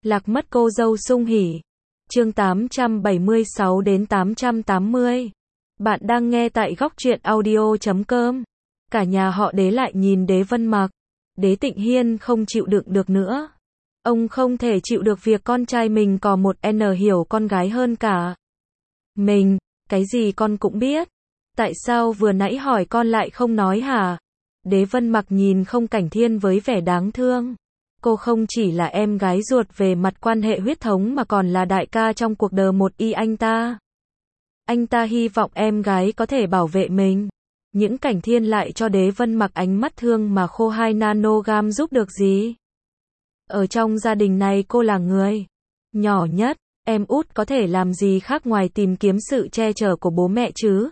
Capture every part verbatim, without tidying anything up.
Lạc mất cô dâu sung hỉ. Chương tám trăm bảy mươi sáu đến tám trăm tám mươi. Bạn đang nghe tại góc truyện audio chấm com. Cả nhà họ Đế lại nhìn Đế Vân Mặc. Đế Tịnh Hiên không chịu đựng được nữa. Ông không thể chịu được việc con trai mình có một N hiểu con gái hơn cả mình. Cái gì con cũng biết. Tại sao vừa nãy hỏi con lại không nói hả? Đế Vân Mặc nhìn Không Cảnh Thiên với vẻ đáng thương. Cô không chỉ là em gái ruột về mặt quan hệ huyết thống mà còn là đại ca trong cuộc đời một y anh ta. Anh ta hy vọng em gái có thể bảo vệ mình. Những Cảnh Thiên lại cho Đế Vân Mặc ánh mắt thương mà khô hai nanogam giúp được gì. Ở trong gia đình này cô là người nhỏ nhất, em út có thể làm gì khác ngoài tìm kiếm sự che chở của bố mẹ chứ.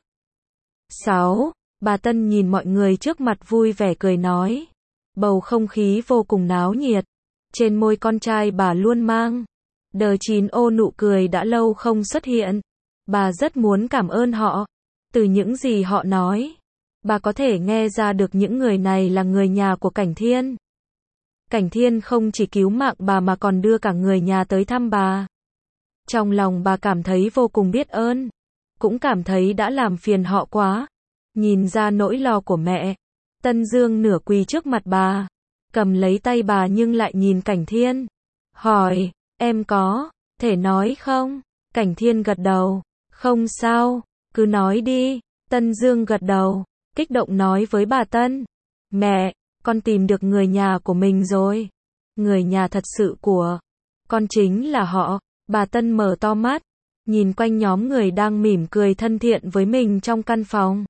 sáu. Bà Tân nhìn mọi người trước mặt vui vẻ cười nói. Bầu không khí vô cùng náo nhiệt. Trên môi con trai bà luôn mang đờ chín ô nụ cười đã lâu không xuất hiện. Bà rất muốn cảm ơn họ. Từ những gì họ nói, bà có thể nghe ra được những người này là người nhà của Cảnh Thiên. Cảnh Thiên không chỉ cứu mạng bà mà còn đưa cả người nhà tới thăm bà. Trong lòng bà cảm thấy vô cùng biết ơn. Cũng cảm thấy đã làm phiền họ quá. Nhìn ra nỗi lo của mẹ, Tân Dương nửa quỳ trước mặt bà, cầm lấy tay bà nhưng lại nhìn Cảnh Thiên. Hỏi, em có thể nói không? Cảnh Thiên gật đầu. Không sao, cứ nói đi. Tân Dương gật đầu, kích động nói với bà Tân. Mẹ, con tìm được người nhà của mình rồi. Người nhà thật sự của con chính là họ. Bà Tân mở to mắt, nhìn quanh nhóm người đang mỉm cười thân thiện với mình trong căn phòng.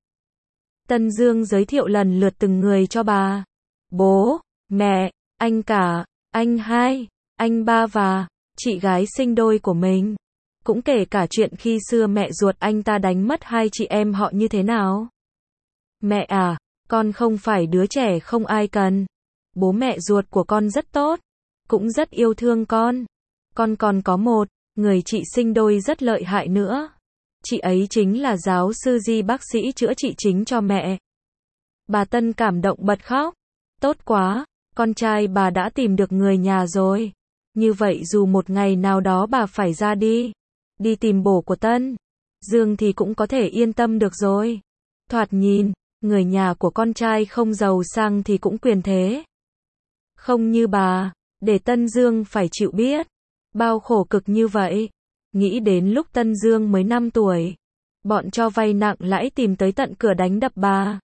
Tân Dương giới thiệu lần lượt từng người cho bà. Bố, mẹ, anh cả, anh hai, anh ba và chị gái sinh đôi của mình. Cũng kể cả chuyện khi xưa mẹ ruột anh ta đánh mất hai chị em họ như thế nào. Mẹ à, con không phải đứa trẻ không ai cần. Bố mẹ ruột của con rất tốt, cũng rất yêu thương con. Con còn có một người chị sinh đôi rất lợi hại nữa. Chị ấy chính là giáo sư Di, bác sĩ chữa trị chính cho mẹ. Bà Tân cảm động bật khóc. Tốt quá, con trai bà đã tìm được người nhà rồi. Như vậy dù một ngày nào đó bà phải ra đi, đi tìm bố của Tân Dương thì cũng có thể yên tâm được rồi. Thoạt nhìn, người nhà của con trai không giàu sang thì cũng quyền thế. Không như bà, để Tân Dương phải chịu biết bao khổ cực như vậy. Nghĩ đến lúc Tân Dương mới năm tuổi, bọn cho vay nặng lãi tìm tới tận cửa đánh đập bà.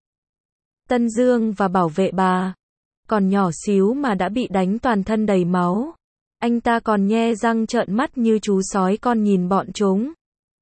Tân Dương và bảo vệ bà, còn nhỏ xíu mà đã bị đánh toàn thân đầy máu. Anh ta còn nhe răng trợn mắt như chú sói con nhìn bọn chúng.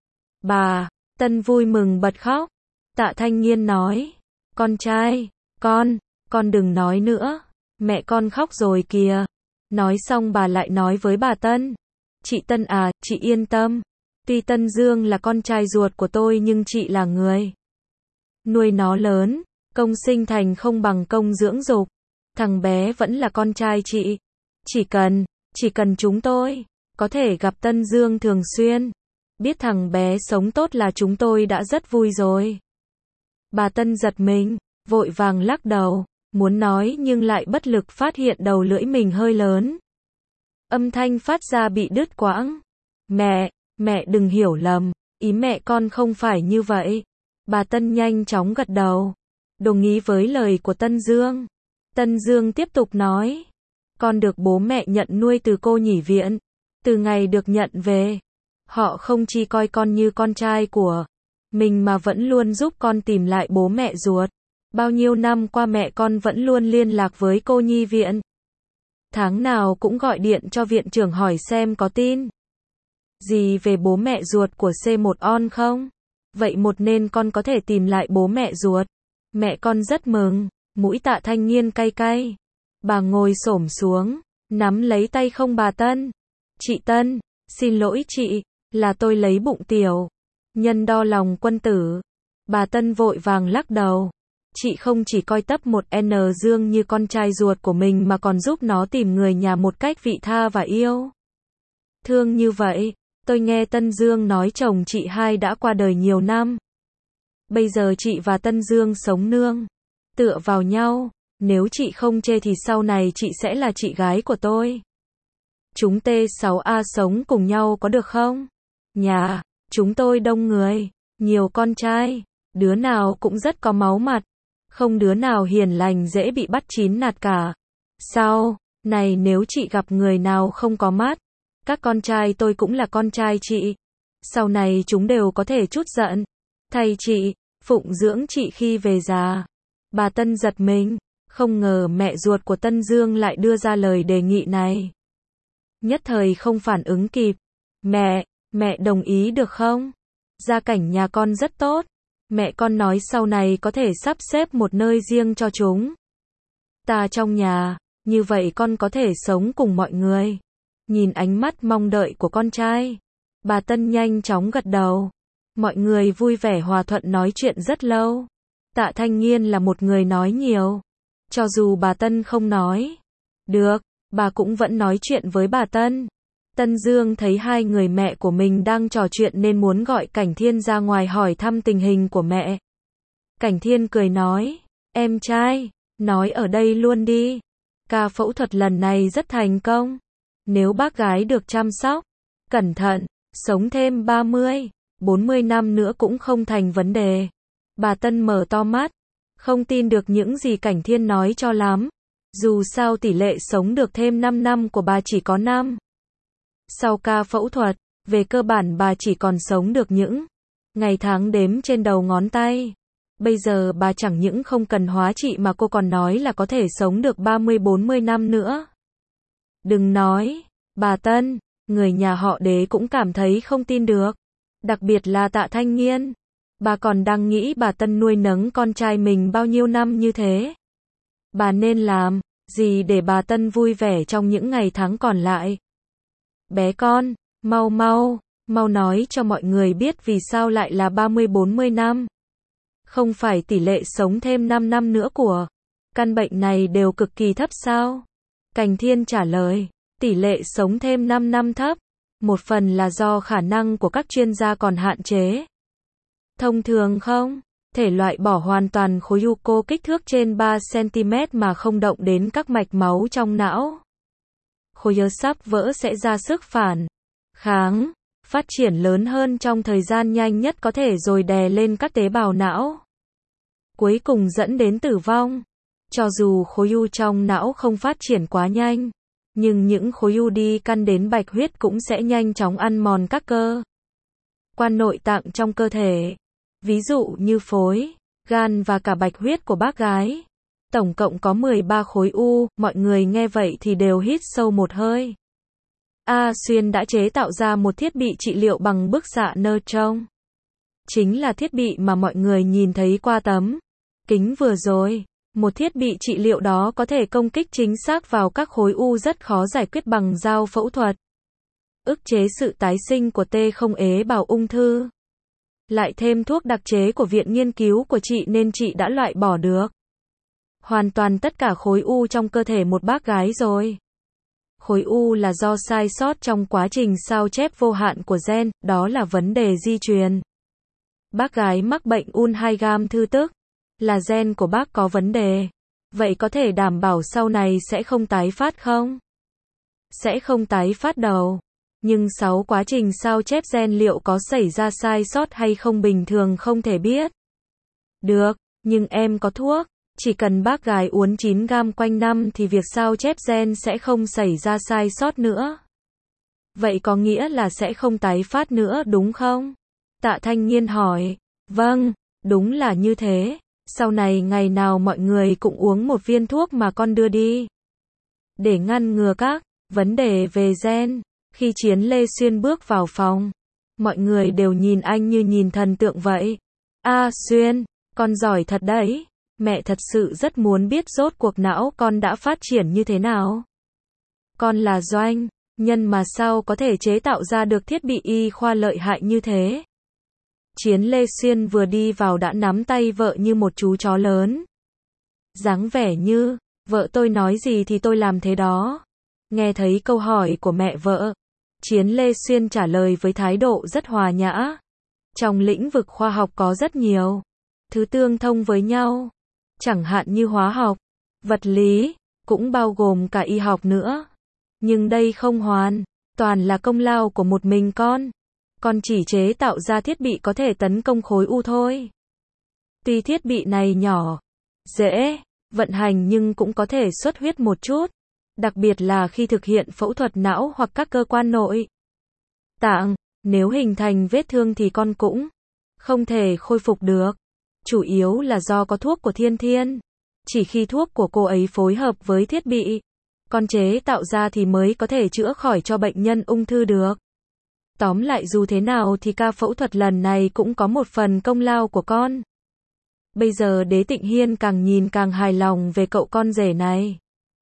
Bà, Tân vui mừng bật khóc. Tạ Thanh Nghiên nói, con trai, con, con đừng nói nữa. Mẹ con khóc rồi kìa. Nói xong bà lại nói với bà Tân. Chị Tân à, chị yên tâm. Tuy Tân Dương là con trai ruột của tôi nhưng chị là người nuôi nó lớn. Công sinh thành không bằng công dưỡng dục. Thằng bé vẫn là con trai chị. Chỉ cần, chỉ cần chúng tôi có thể gặp Tân Dương thường xuyên, biết thằng bé sống tốt là chúng tôi đã rất vui rồi. Bà Tân giật mình, vội vàng lắc đầu, muốn nói nhưng lại bất lực phát hiện đầu lưỡi mình hơi lớn. Âm thanh phát ra bị đứt quãng. Mẹ, mẹ đừng hiểu lầm, ý mẹ con không phải như vậy. Bà Tân nhanh chóng gật đầu, đồng ý với lời của Tân Dương. Tân Dương tiếp tục nói, con được bố mẹ nhận nuôi từ cô nhỉ viện. Từ ngày được nhận về, họ không chỉ coi con như con trai của mình mà vẫn luôn giúp con tìm lại bố mẹ ruột. Bao nhiêu năm qua mẹ con vẫn luôn liên lạc với cô nhi viện. Tháng nào cũng gọi điện cho viện trưởng hỏi xem có tin gì về bố mẹ ruột của C một on không. Vậy một nên con có thể tìm lại bố mẹ ruột. Mẹ con rất mừng. Mũi Tạ Thanh Nghiên cay cay. Bà ngồi xổm xuống, nắm lấy tay không bà Tân. Chị Tân, xin lỗi chị, là tôi lấy bụng tiểu nhân đo lòng quân tử. Bà Tân vội vàng lắc đầu. Chị không chỉ coi Tấp một N Dương như con trai ruột của mình mà còn giúp nó tìm người nhà một cách vị tha và yêu thương như vậy. Tôi nghe Tân Dương nói chồng chị hai đã qua đời nhiều năm. Bây giờ chị và Tân Dương sống nương tựa vào nhau. Nếu chị không chê thì sau này chị sẽ là chị gái của tôi. Chúng T sáu A sống cùng nhau có được không? Nhà, chúng tôi đông người, nhiều con trai, đứa nào cũng rất có máu mặt, không đứa nào hiền lành dễ bị bắt chín nạt cả. Sao, này nếu chị gặp người nào không có mắt, các con trai tôi cũng là con trai chị, sau này chúng đều có thể chút giận, thay chị, phụng dưỡng chị khi về già. Bà Tân giật mình, không ngờ mẹ ruột của Tân Dương lại đưa ra lời đề nghị này. Nhất thời không phản ứng kịp. Mẹ, mẹ đồng ý được không? Gia cảnh nhà con rất tốt. Mẹ con nói sau này có thể sắp xếp một nơi riêng cho chúng ta trong nhà, như vậy con có thể sống cùng mọi người. Nhìn ánh mắt mong đợi của con trai, bà Tân nhanh chóng gật đầu. Mọi người vui vẻ hòa thuận nói chuyện rất lâu. Tạ Thanh Nghiên là một người nói nhiều. Cho dù bà Tân không nói được, bà cũng vẫn nói chuyện với bà Tân. Tân Dương thấy hai người mẹ của mình đang trò chuyện nên muốn gọi Cảnh Thiên ra ngoài hỏi thăm tình hình của mẹ. Cảnh Thiên cười nói, em trai, nói ở đây luôn đi. Ca phẫu thuật lần này rất thành công. Nếu bác gái được chăm sóc, cẩn thận, sống thêm ba mươi, bốn mươi năm nữa cũng không thành vấn đề. Bà Tân mở to mắt, không tin được những gì Cảnh Thiên nói cho lắm. Dù sao tỷ lệ sống được thêm năm năm của bà chỉ có năm. Sau ca phẫu thuật, về cơ bản bà chỉ còn sống được những ngày tháng đếm trên đầu ngón tay. Bây giờ bà chẳng những không cần hóa trị mà cô còn nói là có thể sống được ba mươi bốn mươi năm nữa. Đừng nói, bà Tân, người nhà họ Đế cũng cảm thấy không tin được. Đặc biệt là Tạ Thanh Nghiên. Bà còn đang nghĩ bà Tân nuôi nấng con trai mình bao nhiêu năm như thế. Bà nên làm gì để bà Tân vui vẻ trong những ngày tháng còn lại? Bé con, mau mau, mau nói cho mọi người biết vì sao lại là ba mươi bốn mươi năm. Không phải tỷ lệ sống thêm năm năm nữa của căn bệnh này đều cực kỳ thấp sao? Cảnh Thiên trả lời, tỷ lệ sống thêm năm năm thấp, một phần là do khả năng của các chuyên gia còn hạn chế. Thông thường không thể loại bỏ hoàn toàn khối u cô kích thước trên ba xăng-ti-mét mà không động đến các mạch máu trong não. Khối u sắp vỡ sẽ ra sức phản kháng, phát triển lớn hơn trong thời gian nhanh nhất có thể rồi đè lên các tế bào não. Cuối cùng dẫn đến tử vong. Cho dù khối u trong não không phát triển quá nhanh, nhưng những khối u đi căn đến bạch huyết cũng sẽ nhanh chóng ăn mòn các cơ quan nội tạng trong cơ thể. Ví dụ như phổi, gan và cả bạch huyết của bác gái. Tổng cộng có mười ba khối u, mọi người nghe vậy thì đều hít sâu một hơi. A Xuyên đã chế tạo ra một thiết bị trị liệu bằng bức xạ neutron. Chính là thiết bị mà mọi người nhìn thấy qua tấm kính vừa rồi. Một thiết bị trị liệu đó có thể công kích chính xác vào các khối u rất khó giải quyết bằng dao phẫu thuật. Ức chế sự tái sinh của T không ế bào ung thư. Lại thêm thuốc đặc chế của viện nghiên cứu của chị nên chị đã loại bỏ được hoàn toàn tất cả khối u trong cơ thể một bác gái rồi. Khối u là do sai sót trong quá trình sao chép vô hạn của gen, đó là vấn đề di truyền. Bác gái mắc bệnh ung thư gam thư tức, là gen của bác có vấn đề. Vậy có thể đảm bảo sau này sẽ không tái phát không? Sẽ không tái phát đâu. Nhưng sáu quá trình sao chép gen liệu có xảy ra sai sót hay không bình thường không thể biết. Được, nhưng em có thuốc. Chỉ cần bác gái uống chín gam quanh năm thì việc sao chép gen sẽ không xảy ra sai sót nữa. Vậy có nghĩa là sẽ không tái phát nữa đúng không? Tạ Thanh Nghiên hỏi. Vâng, đúng là như thế. Sau này ngày nào mọi người cũng uống một viên thuốc mà con đưa đi. Để ngăn ngừa các vấn đề về gen. Khi Chiến Lê Xuyên bước vào phòng, mọi người đều nhìn anh như nhìn thần tượng vậy. A Xuyên, con giỏi thật đấy. Mẹ thật sự rất muốn biết rốt cuộc não con đã phát triển như thế nào. Con là doanh nhân mà sao có thể chế tạo ra được thiết bị y khoa lợi hại như thế. Chiến Lê Xuyên vừa đi vào đã nắm tay vợ như một chú chó lớn. Dáng vẻ như, vợ tôi nói gì thì tôi làm thế đó. Nghe thấy câu hỏi của mẹ vợ, Chiến Lê Xuyên trả lời với thái độ rất hòa nhã. Trong lĩnh vực khoa học có rất nhiều thứ tương thông với nhau. Chẳng hạn như hóa học, vật lý, cũng bao gồm cả y học nữa. Nhưng đây không hoàn toàn là công lao của một mình con. Con chỉ chế tạo ra thiết bị có thể tấn công khối u thôi. Tuy thiết bị này nhỏ, dễ vận hành nhưng cũng có thể xuất huyết một chút, đặc biệt là khi thực hiện phẫu thuật não hoặc các cơ quan nội tạng. Nếu hình thành vết thương thì con cũng không thể khôi phục được. Chủ yếu là do có thuốc của Thiên Thiên. Chỉ khi thuốc của cô ấy phối hợp với thiết bị con chế tạo ra thì mới có thể chữa khỏi cho bệnh nhân ung thư được. Tóm lại dù thế nào thì ca phẫu thuật lần này cũng có một phần công lao của con. Bây giờ Đế Tịnh Hiên càng nhìn càng hài lòng về cậu con rể này.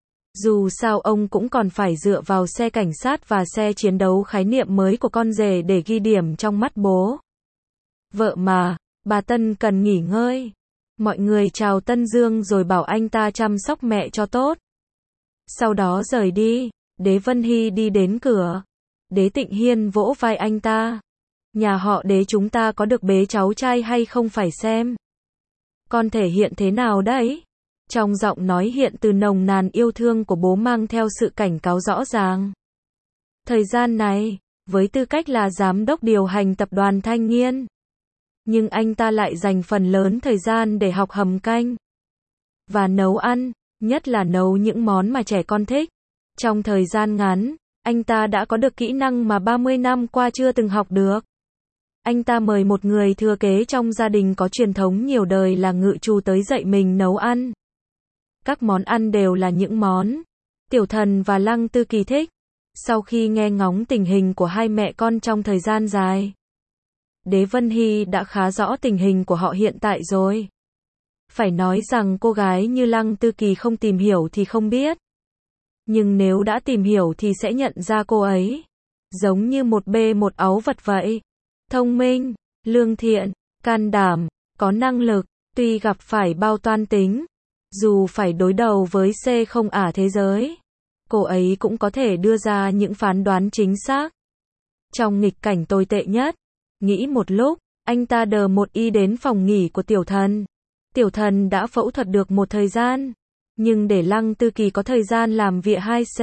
Dù sao ông cũng còn phải dựa vào xe cảnh sát và xe chiến đấu khái niệm mới của con rể để ghi điểm trong mắt bố vợ mà. Bà Tân cần nghỉ ngơi. Mọi người chào Tân Dương rồi bảo anh ta chăm sóc mẹ cho tốt. Sau đó rời đi. Đế Vân Hy đi đến cửa. Đế Tịnh Hiên vỗ vai anh ta. Nhà họ Đế chúng ta có được bế cháu trai hay không phải xem con thể hiện thế nào đấy. Trong giọng nói hiện từ nồng nàn yêu thương của bố mang theo sự cảnh cáo rõ ràng. Thời gian này, với tư cách là giám đốc điều hành tập đoàn Thanh Nghiên, nhưng anh ta lại dành phần lớn thời gian để học hầm canh và nấu ăn, nhất là nấu những món mà trẻ con thích. Trong thời gian ngắn, anh ta đã có được kỹ năng mà ba mươi năm qua chưa từng học được. Anh ta mời một người thừa kế trong gia đình có truyền thống nhiều đời là ngự trù tới dạy mình nấu ăn. Các món ăn đều là những món Tiểu Thần và Lăng Tư Kỳ thích. Sau khi nghe ngóng tình hình của hai mẹ con trong thời gian dài, Đế Vân Hy đã khá rõ tình hình của họ hiện tại rồi. Phải nói rằng cô gái như Lăng Tư Kỳ không tìm hiểu thì không biết. Nhưng nếu đã tìm hiểu thì sẽ nhận ra cô ấy giống như một bê một áo vật vậy. Thông minh, lương thiện, can đảm, có năng lực, tuy gặp phải bao toan tính, dù phải đối đầu với C không ả thế giới, cô ấy cũng có thể đưa ra những phán đoán chính xác. Trong nghịch cảnh tồi tệ nhất, nghĩ một lúc, anh ta đờ một y đến phòng nghỉ của Tiểu Thần. Tiểu Thần đã phẫu thuật được một thời gian, nhưng để Lăng Tư Kỳ có thời gian làm viện hai C,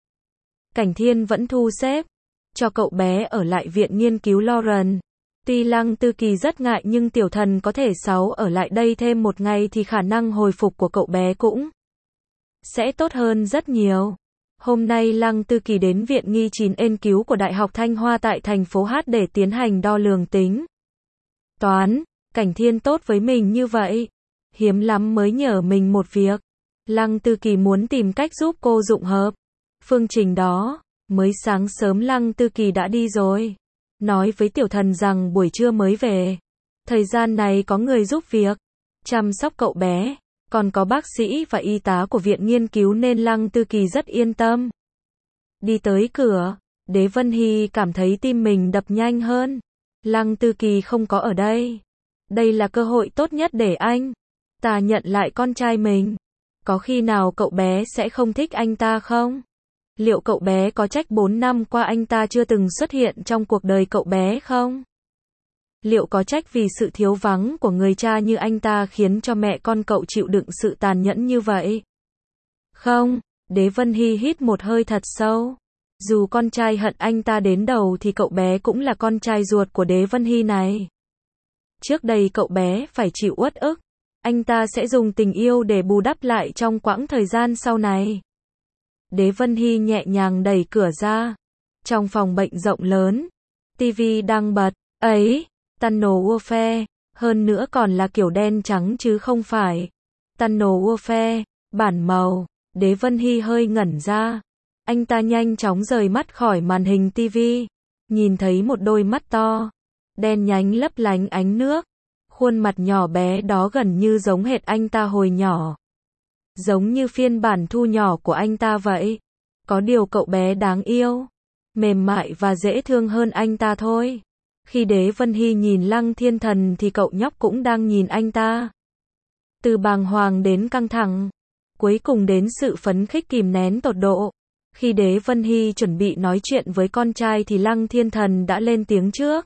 Cảnh Thiên vẫn thu xếp cho cậu bé ở lại viện nghiên cứu Lauren. Tuy Lăng Tư Kỳ rất ngại nhưng Tiểu Thần có thể sáu ở lại đây thêm một ngày thì khả năng hồi phục của cậu bé cũng sẽ tốt hơn rất nhiều. Hôm nay Lăng Tư Kỳ đến viện nghi chín nghiên cứu của Đại học Thanh Hoa tại thành phố H để tiến hành đo lường tính toán. Cảnh Thiên tốt với mình như vậy, hiếm lắm mới nhờ mình một việc. Lăng Tư Kỳ muốn tìm cách giúp cô dụng hợp phương trình đó. Mới sáng sớm Lăng Tư Kỳ đã đi rồi, nói với Tiểu Thần rằng buổi trưa mới về. Thời gian này có người giúp việc chăm sóc cậu bé, còn có bác sĩ và y tá của viện nghiên cứu nên Lăng Tư Kỳ rất yên tâm. Đi tới cửa, Đế Vân Hy cảm thấy tim mình đập nhanh hơn. Lăng Tư Kỳ không có ở đây. Đây là cơ hội tốt nhất để anh ta nhận lại con trai mình. Có khi nào cậu bé sẽ không thích anh ta không? Liệu cậu bé có trách bốn năm qua anh ta chưa từng xuất hiện trong cuộc đời cậu bé không? Liệu có trách vì sự thiếu vắng của người cha như anh ta khiến cho mẹ con cậu chịu đựng sự tàn nhẫn như vậy? Không, Đế Vân Hy hít một hơi thật sâu. Dù con trai hận anh ta đến đầu thì cậu bé cũng là con trai ruột của Đế Vân Hy này. Trước đây cậu bé phải chịu uất ức. Anh ta sẽ dùng tình yêu để bù đắp lại trong quãng thời gian sau này. Đế Vân Hy nhẹ nhàng đẩy cửa ra. Trong phòng bệnh rộng lớn, tivi đang bật. Ấy, Tunnel Warfare. Hơn nữa còn là kiểu đen trắng chứ không phải Tunnel Warfare bản màu. Đế Vân Hy hơi ngẩn ra. Anh ta nhanh chóng rời mắt khỏi màn hình tivi. Nhìn thấy một đôi mắt to, đen nhánh lấp lánh ánh nước. Khuôn mặt nhỏ bé đó gần như giống hệt anh ta hồi nhỏ. Giống như phiên bản thu nhỏ của anh ta vậy. Có điều cậu bé đáng yêu, mềm mại và dễ thương hơn anh ta thôi. Khi Đế Vân Hy nhìn Lăng Thiên Thần thì cậu nhóc cũng đang nhìn anh ta. Từ bàng hoàng đến căng thẳng, cuối cùng đến sự phấn khích kìm nén tột độ. Khi Đế Vân Hy chuẩn bị nói chuyện với con trai thì Lăng Thiên Thần đã lên tiếng trước.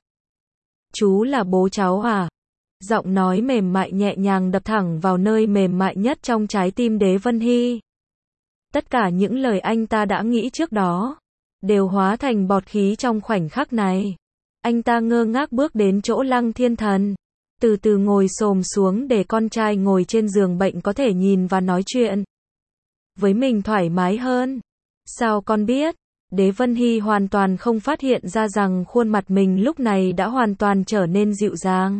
Chú là bố cháu à? Giọng nói mềm mại nhẹ nhàng đập thẳng vào nơi mềm mại nhất trong trái tim Đế Vân Hy. Tất cả những lời anh ta đã nghĩ trước đó, đều hóa thành bọt khí trong khoảnh khắc này. Anh ta ngơ ngác bước đến chỗ Lăng Thiên Thần, từ từ ngồi xổm xuống để con trai ngồi trên giường bệnh có thể nhìn và nói chuyện với mình thoải mái hơn. Sao con biết? Đế Vân Hy hoàn toàn không phát hiện ra rằng khuôn mặt mình lúc này đã hoàn toàn trở nên dịu dàng.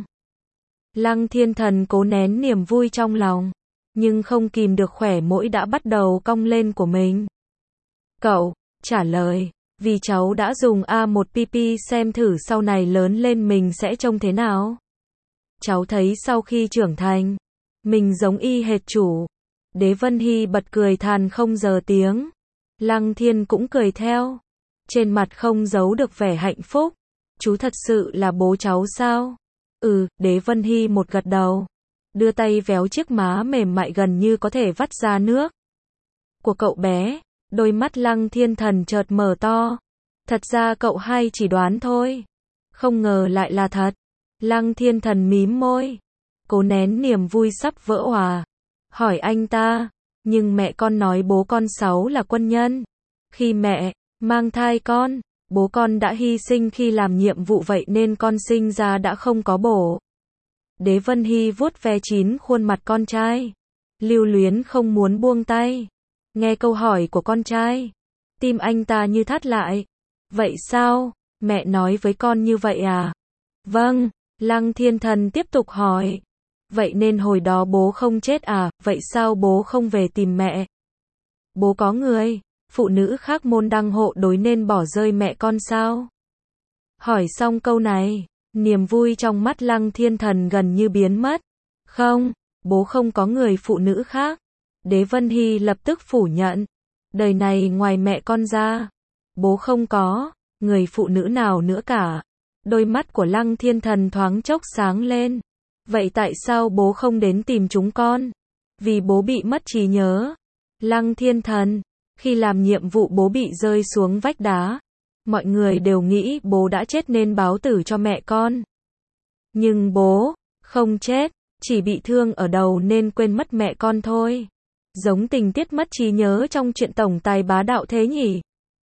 Lăng Thiên Thần cố nén niềm vui trong lòng, nhưng không kìm được khóe mũi đã bắt đầu cong lên của mình. Cậu trả lời, vì cháu đã dùng A một P P xem thử sau này lớn lên mình sẽ trông thế nào. Cháu thấy sau khi trưởng thành, mình giống y hệt chủ. Đế Vân Hy bật cười than không giờ tiếng. Lăng Thiên cũng cười theo, trên mặt không giấu được vẻ hạnh phúc. Chú thật sự là bố cháu sao? Ừ, Đế Vân Hy một gật đầu, đưa tay véo chiếc má mềm mại gần như có thể vắt ra nước của cậu bé. Đôi mắt Lăng Thiên Thần chợt mở to. Thật ra cậu hay chỉ đoán thôi, không ngờ lại là thật. Lăng Thiên Thần mím môi, cố nén niềm vui sắp vỡ òa, hỏi anh ta, nhưng mẹ con nói bố con Sáu là quân nhân. Khi mẹ mang thai con, bố con đã hy sinh khi làm nhiệm vụ, vậy nên con sinh ra đã không có bổ. Đế Vân Hy vuốt ve chín khuôn mặt con trai, lưu luyến không muốn buông tay. Nghe câu hỏi của con trai, tim anh ta như thắt lại. Vậy sao? Mẹ nói với con như vậy à? Vâng. Lăng Thiên Thần tiếp tục hỏi. Vậy nên hồi đó bố không chết à? Vậy sao bố không về tìm mẹ? Bố có người phụ nữ khác môn đăng hộ đối nên bỏ rơi mẹ con sao? Hỏi xong câu này, niềm vui trong mắt Lăng Thiên Thần gần như biến mất. Không, bố không có người phụ nữ khác. Đế Vân Hy lập tức phủ nhận. Đời này ngoài mẹ con ra, bố không có người phụ nữ nào nữa cả. Đôi mắt của Lăng Thiên Thần thoáng chốc sáng lên. Vậy tại sao bố không đến tìm chúng con? Vì bố bị mất trí nhớ. Lăng Thiên Thần, khi làm nhiệm vụ bố bị rơi xuống vách đá. Mọi người đều nghĩ bố đã chết nên báo tử cho mẹ con. Nhưng bố không chết, chỉ bị thương ở đầu nên quên mất mẹ con thôi. Giống tình tiết mất trí nhớ trong truyện tổng tài bá đạo thế nhỉ?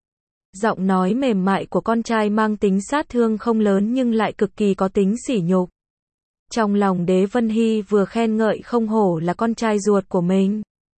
Giọng nói mềm mại của con trai mang tính sát thương không lớn nhưng lại cực kỳ có tính sỉ nhục. Trong lòng Đế Vân Hy vừa khen ngợi không hổ là con trai ruột của mình.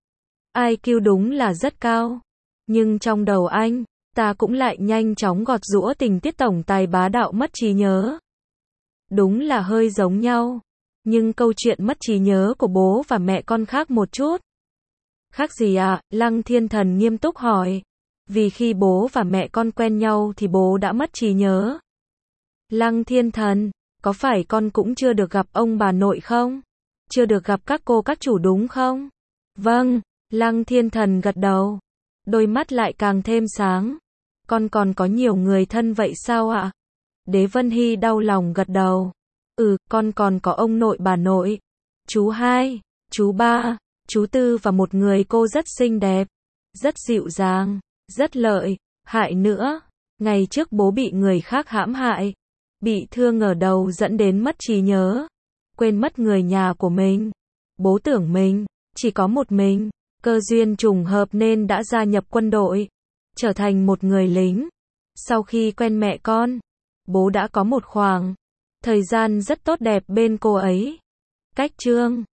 I Q đúng là rất cao. Nhưng trong đầu anh, ta cũng lại nhanh chóng gọt giũa tình tiết tổng tài bá đạo mất trí nhớ. Đúng là hơi giống nhau. Nhưng câu chuyện mất trí nhớ của bố và mẹ con khác một chút. Khác gì ạ? À? Lăng Thiên Thần nghiêm túc hỏi. Vì khi bố và mẹ con quen nhau thì bố đã mất trí nhớ. Lăng Thiên Thần, có phải con cũng chưa được gặp ông bà nội không? Chưa được gặp các cô các chủ đúng không? Vâng, Lăng Thiên Thần gật đầu. Đôi mắt lại càng thêm sáng. Con còn có nhiều người thân vậy sao ạ? Đế Vân Hy đau lòng gật đầu. Ừ, con còn có ông nội bà nội. Chú hai, chú ba, chú tư và một người cô rất xinh đẹp. Rất dịu dàng, rất lợi hại nữa. Ngày trước bố bị người khác hãm hại, bị thương ở đầu dẫn đến mất trí nhớ, quên mất người nhà của mình. Bố tưởng mình chỉ có một mình, cơ duyên trùng hợp nên đã gia nhập quân đội, trở thành một người lính. Sau khi quen mẹ con, bố đã có một khoảng thời gian rất tốt đẹp bên cô ấy. Cách chương